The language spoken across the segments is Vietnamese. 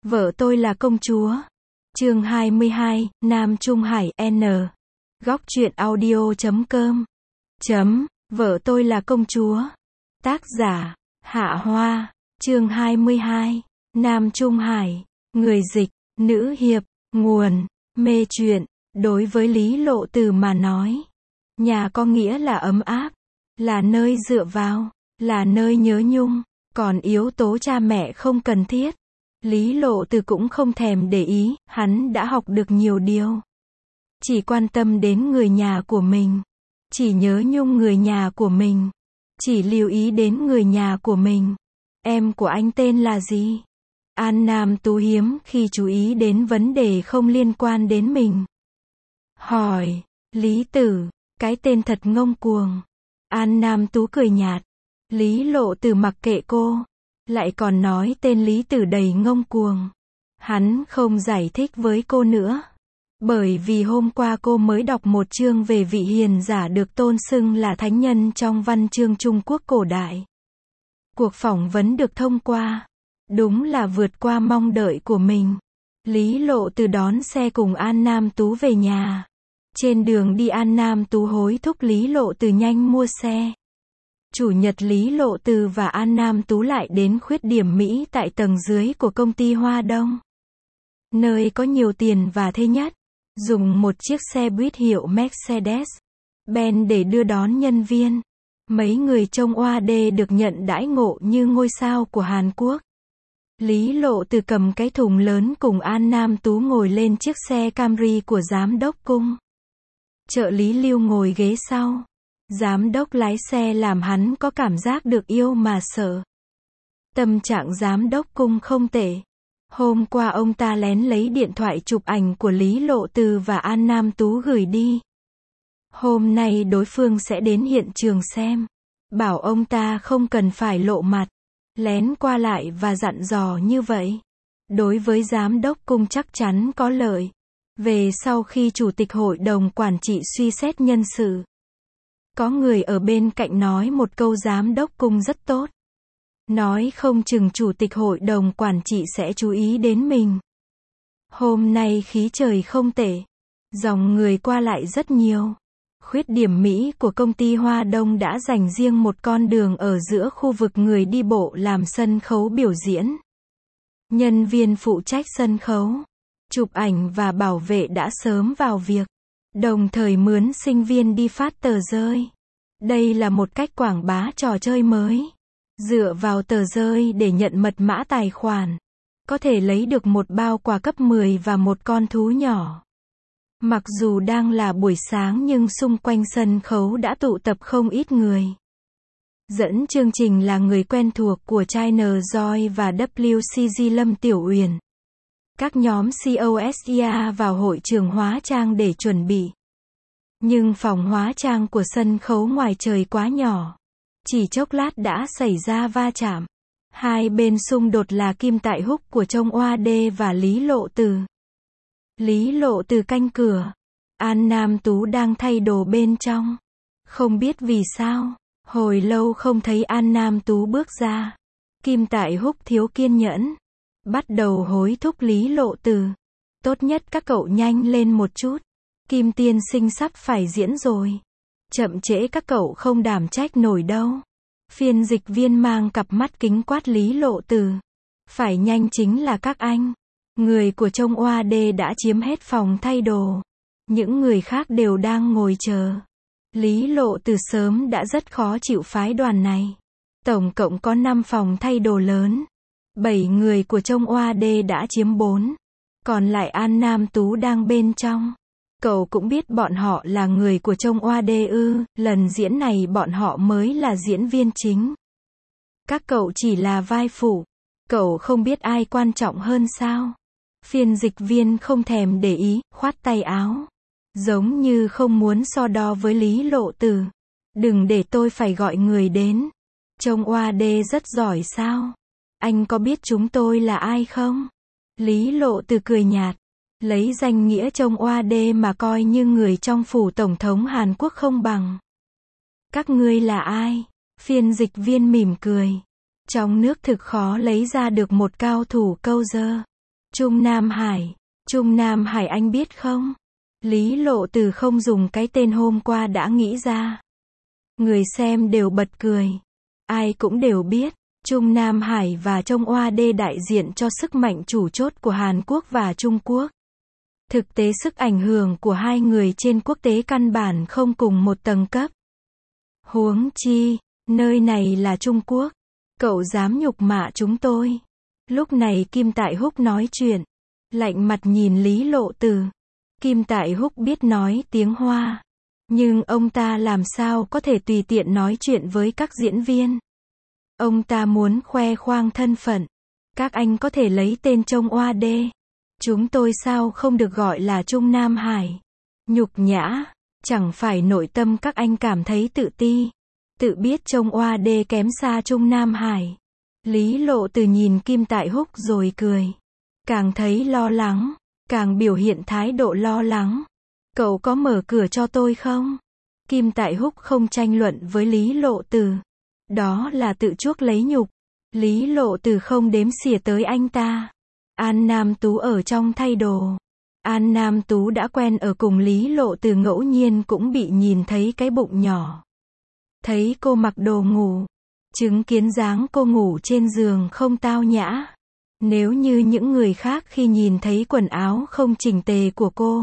Vợ tôi là công chúa. Chương 22, Nam Trung Hải N. Góc truyện audio.com. Vợ tôi là công chúa. Tác giả, Hạ Hoa. Chương 22, Nam Trung Hải. Người dịch, nữ hiệp, nguồn, mê truyện. Đối với Lý Lộ Từ mà nói, nhà có nghĩa là ấm áp, là nơi dựa vào, là nơi nhớ nhung, còn yếu tố cha mẹ không cần thiết. Lý Lộ Từ cũng không thèm để ý, hắn đã học được nhiều điều. Chỉ quan tâm đến người nhà của mình, chỉ nhớ nhung người nhà của mình, chỉ lưu ý đến người nhà của mình. Em của anh tên là gì? An Nam Tú hiếm khi chú ý đến vấn đề không liên quan đến mình. Hỏi, Lý Tử, cái tên thật ngông cuồng. An Nam Tú cười nhạt. Lý Lộ Từ mặc kệ cô, lại còn nói tên Lý Tử đầy ngông cuồng. Hắn không giải thích với cô nữa. Bởi vì hôm qua cô mới đọc một chương về vị hiền giả được tôn xưng là thánh nhân trong văn chương Trung Quốc cổ đại. Cuộc phỏng vấn được thông qua. Đúng là vượt qua mong đợi của mình. Lý Lộ Từ đón xe cùng An Nam Tú về nhà. Trên đường đi An Nam Tú hối thúc Lý Lộ Từ nhanh mua xe. Chủ nhật Lý Lộ Từ và An Nam Tú lại đến khuyết điểm Mỹ tại tầng dưới của công ty Hoa Đông. Nơi có nhiều tiền và thế nhất. Dùng một chiếc xe buýt hiệu Mercedes-Benz để đưa đón nhân viên. Mấy người trông oa đê được nhận đãi ngộ như ngôi sao của Hàn Quốc. Lý Lộ Từ cầm cái thùng lớn cùng An Nam Tú ngồi lên chiếc xe Camry của giám đốc cung. Trợ lý Lưu ngồi ghế sau. Giám đốc lái xe làm hắn có cảm giác được yêu mà sợ. Tâm trạng giám đốc cung không tệ. Hôm qua ông ta lén lấy điện thoại chụp ảnh của Lý Lộ Từ và An Nam Tú gửi đi. Hôm nay đối phương sẽ đến hiện trường xem. Bảo ông ta không cần phải lộ mặt. Lén qua lại và dặn dò như vậy. Đối với giám đốc cung chắc chắn có lợi. Về sau khi chủ tịch hội đồng quản trị suy xét nhân sự. Có người ở bên cạnh nói một câu giám đốc cung rất tốt. Nói không chừng chủ tịch hội đồng quản trị sẽ chú ý đến mình. Hôm nay khí trời không tệ. Dòng người qua lại rất nhiều. Khuyết điểm Mỹ của công ty Hoa Đông đã dành riêng một con đường ở giữa khu vực người đi bộ làm sân khấu biểu diễn. Nhân viên phụ trách sân khấu, chụp ảnh và bảo vệ đã sớm vào việc. Đồng thời mướn sinh viên đi phát tờ rơi. Đây là một cách quảng bá trò chơi mới. Dựa vào tờ rơi để nhận mật mã tài khoản. Có thể lấy được một bao quà cấp 10 và một con thú nhỏ. Mặc dù đang là buổi sáng nhưng xung quanh sân khấu đã tụ tập không ít người. Dẫn chương trình là người quen thuộc của China Joy và WCG Lâm Tiểu Uyển. Các nhóm COSIA vào hội trường hóa trang để chuẩn bị. Nhưng phòng hóa trang của sân khấu ngoài trời quá nhỏ. Chỉ chốc lát đã xảy ra va chạm. Hai bên xung đột là Kim Tại Húc của Trông Oa Đê và Lý Lộ Từ. Lý Lộ Từ canh cửa. An Nam Tú đang thay đồ bên trong. Không biết vì sao, hồi lâu không thấy An Nam Tú bước ra. Kim Tại Húc thiếu kiên nhẫn. Bắt đầu hối thúc Lý Lộ Từ. Tốt nhất các cậu nhanh lên một chút. Kim tiên sinh sắp phải diễn rồi. Chậm trễ các cậu không đảm trách nổi đâu. Phiên dịch viên mang cặp mắt kính quát Lý Lộ Từ. Phải nhanh chính là các anh. Người của Trông Oa Đê đã chiếm hết phòng thay đồ. Những người khác đều đang ngồi chờ. Lý Lộ Từ sớm đã rất khó chịu phái đoàn này. Tổng cộng có 5 phòng thay đồ lớn. 7 người của Trông Oa Đê đã chiếm 4. Còn lại An Nam Tú đang bên trong. Cậu cũng biết bọn họ là người của Trông Oa Đê ư, lần diễn này bọn họ mới là diễn viên chính. Các cậu chỉ là vai phụ. Cậu không biết ai quan trọng hơn sao? Phiên dịch viên không thèm để ý, khoát tay áo. Giống như không muốn so đo với Lý Lộ Từ. Đừng để tôi phải gọi người đến. Trông Oa Đê rất giỏi sao? Anh có biết chúng tôi là ai không? Lý Lộ Từ cười nhạt. Lấy danh nghĩa Trông Oa Đê mà coi như người trong phủ tổng thống Hàn Quốc không bằng. Các ngươi là ai? Phiên dịch viên mỉm cười. Trong nước thực khó lấy ra được một cao thủ câu dơ. Trung Nam Hải. Trung Nam Hải anh biết không? Lý Lộ Từ không dùng cái tên hôm qua đã nghĩ ra. Người xem đều bật cười. Ai cũng đều biết, Trung Nam Hải và Trông Oa Đê đại diện cho sức mạnh chủ chốt của Hàn Quốc và Trung Quốc. Thực tế sức ảnh hưởng của hai người trên quốc tế căn bản không cùng một tầng cấp. Huống chi, nơi này là Trung Quốc. Cậu dám nhục mạ chúng tôi. Lúc này Kim Tại Húc nói chuyện. Lạnh mặt nhìn Lý Lộ Từ. Kim Tại Húc biết nói tiếng Hoa. Nhưng ông ta làm sao có thể tùy tiện nói chuyện với các diễn viên. Ông ta muốn khoe khoang thân phận. Các anh có thể lấy tên Trông Oa Đê. Chúng tôi sao không được gọi là Trung Nam Hải? Nhục nhã. Chẳng phải nội tâm các anh cảm thấy tự ti. Tự biết Trông Oa Đê kém xa Trung Nam Hải. Lý Lộ Từ nhìn Kim Tại Húc rồi cười. Càng thấy lo lắng. Càng biểu hiện thái độ lo lắng. Cậu có mở cửa cho tôi không? Kim Tại Húc không tranh luận với Lý Lộ Từ. Đó là tự chuốc lấy nhục. Lý Lộ Từ không đếm xỉa tới anh ta. An Nam Tú ở trong thay đồ. An Nam Tú đã quen ở cùng Lý Lộ Từ, ngẫu nhiên cũng bị nhìn thấy cái bụng nhỏ. Thấy cô mặc đồ ngủ. Chứng kiến dáng cô ngủ trên giường không tao nhã. Nếu như những người khác khi nhìn thấy quần áo không chỉnh tề của cô.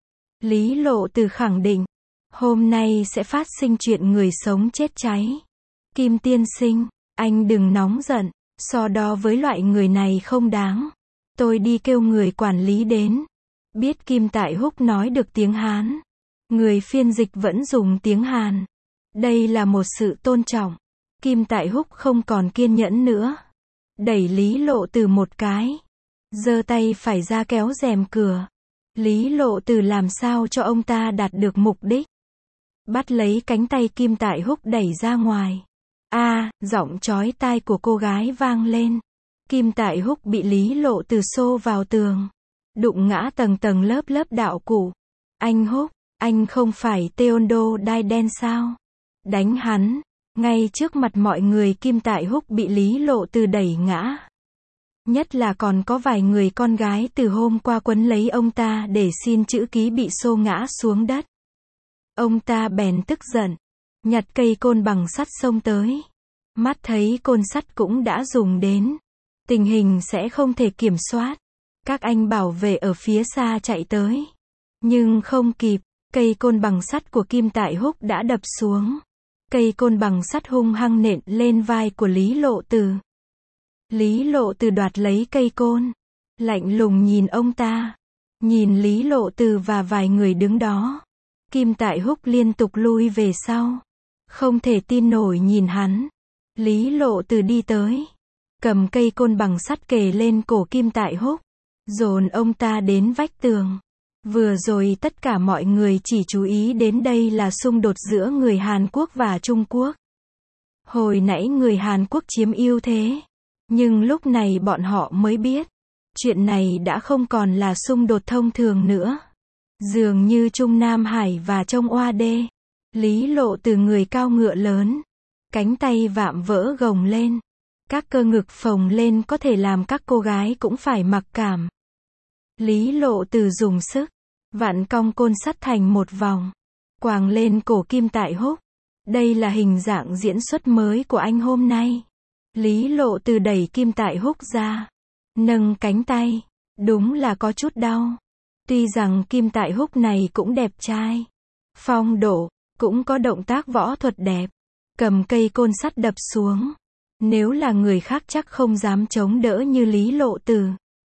Lý Lộ Từ khẳng định. Hôm nay sẽ phát sinh chuyện người sống chết cháy. Kim tiên sinh, anh đừng nóng giận. So đo với loại người này không đáng. Tôi đi kêu người quản lý đến. Biết Kim Tại Húc nói được tiếng Hán. Người phiên dịch vẫn dùng tiếng Hàn. Đây là một sự tôn trọng. Kim Tại Húc không còn kiên nhẫn nữa. Đẩy Lý Lộ Từ một cái. Giơ tay phải ra kéo rèm cửa. Lý Lộ Từ làm sao cho ông ta đạt được mục đích. Bắt lấy cánh tay Kim Tại Húc đẩy ra ngoài. Giọng chói tai của cô gái vang lên. Kim Tại Húc bị Lý Lộ Từ xô vào tường. Đụng ngã tầng tầng lớp lớp đạo cụ. Anh Húc, anh không phải Taekwondo đai đen sao? Đánh hắn. Ngay trước mặt mọi người Kim Tại Húc bị Lý Lộ Từ đẩy ngã. Nhất là còn có vài người con gái từ hôm qua quấn lấy ông ta để xin chữ ký bị xô ngã xuống đất. Ông ta bèn tức giận. Nhặt cây côn bằng sắt xông tới. Mắt thấy côn sắt cũng đã dùng đến. Tình hình sẽ không thể kiểm soát. Các anh bảo vệ ở phía xa chạy tới. Nhưng không kịp, cây côn bằng sắt của Kim Tại Húc đã đập xuống. Cây côn bằng sắt hung hăng nện lên vai của Lý Lộ Từ. Lý Lộ Từ đoạt lấy cây côn. Lạnh lùng nhìn ông ta. Nhìn Lý Lộ Từ và vài người đứng đó. Kim Tại Húc liên tục lui về sau. Không thể tin nổi nhìn hắn. Lý Lộ Từ đi tới. Cầm cây côn bằng sắt kề lên cổ Kim Tại Húc. Dồn ông ta đến vách tường. Vừa rồi tất cả mọi người chỉ chú ý đến đây là xung đột giữa người Hàn Quốc và Trung Quốc. Hồi nãy người Hàn Quốc chiếm ưu thế. Nhưng lúc này bọn họ mới biết. Chuyện này đã không còn là xung đột thông thường nữa. Dường như Trung Nam Hải và Trông Oa Đê. Lý Lộ Từ người cao ngựa lớn. Cánh tay vạm vỡ gồng lên. Các cơ ngực phồng lên có thể làm các cô gái cũng phải mặc cảm. Lý Lộ Từ dùng sức. Vặn cong côn sắt thành một vòng. Quàng lên cổ Kim Tại Húc. Đây là hình dạng diễn xuất mới của anh hôm nay. Lý Lộ Từ đẩy Kim Tại Húc ra. Nâng cánh tay. Đúng là có chút đau. Tuy rằng Kim Tại Húc này cũng đẹp trai. Phong độ. Cũng có động tác võ thuật đẹp. Cầm cây côn sắt đập xuống. Nếu là người khác chắc không dám chống đỡ như Lý Lộ Từ.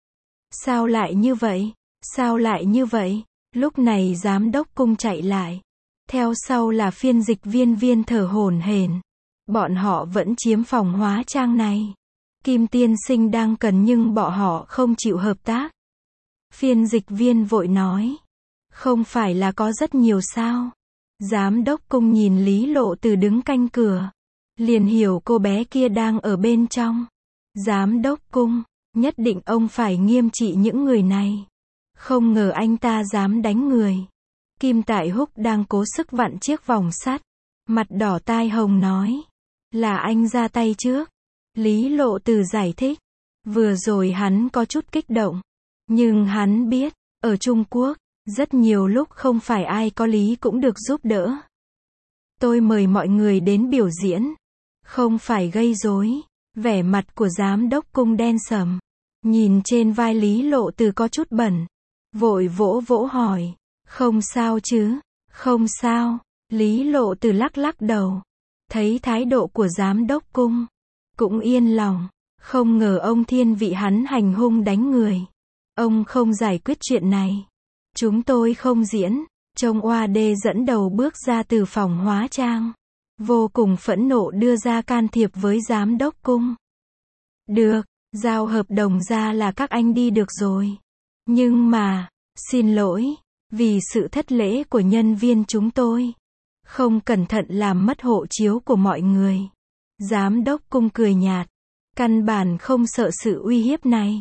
Sao lại như vậy? Sao lại như vậy? Lúc này giám đốc cung chạy lại. Theo sau là phiên dịch viên thở hổn hển. Bọn họ vẫn chiếm phòng hóa trang này. Kim tiên sinh đang cần nhưng bọn họ không chịu hợp tác. Phiên dịch viên vội nói. Không phải là có rất nhiều sao? Giám đốc cung nhìn Lý Lộ Từ đứng canh cửa. Liền hiểu cô bé kia đang ở bên trong. Giám đốc cung, nhất định ông phải nghiêm trị những người này. Không ngờ anh ta dám đánh người. Kim Tại Húc đang cố sức vặn chiếc vòng sắt. Mặt đỏ tai hồng nói. Là anh ra tay trước. Lý Lộ Từ giải thích. Vừa rồi hắn có chút kích động. Nhưng hắn biết, ở Trung Quốc, rất nhiều lúc không phải ai có lý cũng được giúp đỡ. Tôi mời mọi người đến biểu diễn, không phải gây rối. Vẻ mặt của giám đốc cung đen sầm. Nhìn trên vai Lý Lộ Từ có chút bẩn. Vội vỗ vỗ hỏi. Không sao chứ? Không sao. Lý Lộ Từ lắc lắc đầu. Thấy thái độ của giám đốc cung, cũng yên lòng. Không ngờ ông thiên vị hắn hành hung đánh người. Ông không giải quyết chuyện này. Chúng tôi không diễn. Trông Oa Đê dẫn đầu bước ra từ phòng hóa trang. Vô cùng phẫn nộ đưa ra can thiệp với giám đốc cung. Được, giao hợp đồng ra là các anh đi được rồi. Nhưng mà, xin lỗi, vì sự thất lễ của nhân viên chúng tôi. Không cẩn thận làm mất hộ chiếu của mọi người. Giám đốc cung cười nhạt. Căn bản không sợ sự uy hiếp này.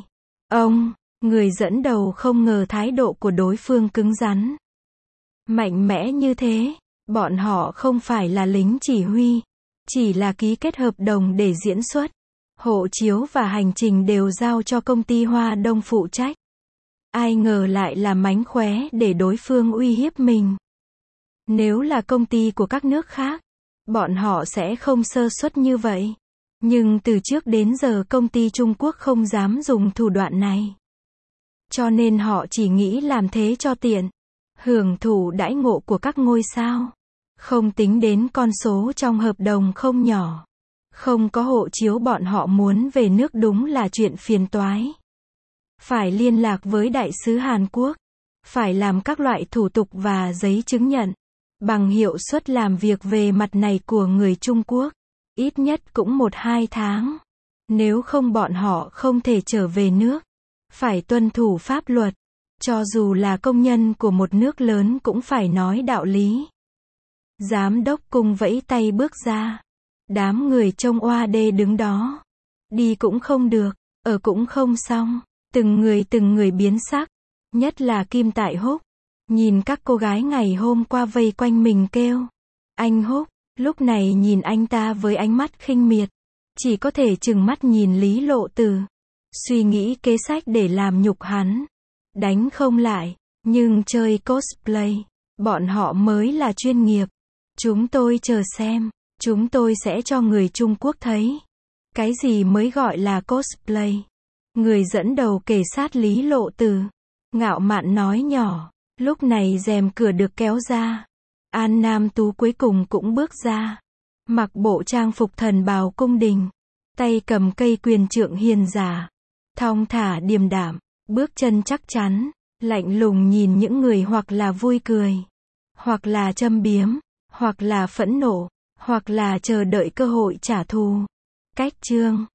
Người dẫn đầu không ngờ thái độ của đối phương cứng rắn. Mạnh mẽ như thế. Bọn họ không phải là lính chỉ huy, chỉ là ký kết hợp đồng để diễn xuất. Hộ chiếu và hành trình đều giao cho công ty Hoa Đông phụ trách. Ai ngờ lại là mánh khóe để đối phương uy hiếp mình. Nếu là công ty của các nước khác, bọn họ sẽ không sơ suất như vậy. Nhưng từ trước đến giờ công ty Trung Quốc không dám dùng thủ đoạn này. Cho nên họ chỉ nghĩ làm thế cho tiện. Hưởng thụ đãi ngộ của các ngôi sao. Không tính đến con số trong hợp đồng không nhỏ. Không có hộ chiếu bọn họ muốn về nước đúng là chuyện phiền toái. Phải liên lạc với đại sứ Hàn Quốc. Phải làm các loại thủ tục và giấy chứng nhận. Bằng hiệu suất làm việc về mặt này của người Trung Quốc. Ít nhất cũng 1-2 tháng. Nếu không bọn họ không thể trở về nước. Phải tuân thủ pháp luật. Cho dù là công nhân của một nước lớn cũng phải nói đạo lý. Giám đốc cung vẫy tay bước ra. Đám người trông Oa Đê đứng đó. Đi cũng không được, ở cũng không xong. Từng người biến sắc. Nhất là Kim Tại Húc. Nhìn các cô gái ngày hôm qua vây quanh mình kêu. Anh Húc, lúc này nhìn anh ta với ánh mắt khinh miệt. Chỉ có thể trừng mắt nhìn Lý Lộ Từ. Suy nghĩ kế sách để làm nhục hắn. Đánh không lại, nhưng chơi cosplay. Bọn họ mới là chuyên nghiệp. Chúng tôi chờ xem. Chúng tôi sẽ cho người Trung Quốc thấy. Cái gì mới gọi là cosplay. Người dẫn đầu kề sát Lý Lộ Từ. Ngạo mạn nói nhỏ. Lúc này rèm cửa được kéo ra. An Nam Tú cuối cùng cũng bước ra. Mặc bộ trang phục thần bào cung đình. Tay cầm cây quyền trượng hiền giả. Thong thả điềm đạm. Bước chân chắc chắn. Lạnh lùng nhìn những người hoặc là vui cười. Hoặc là châm biếm. Hoặc là phẫn nộ. Hoặc là chờ đợi cơ hội trả thù. Cách chương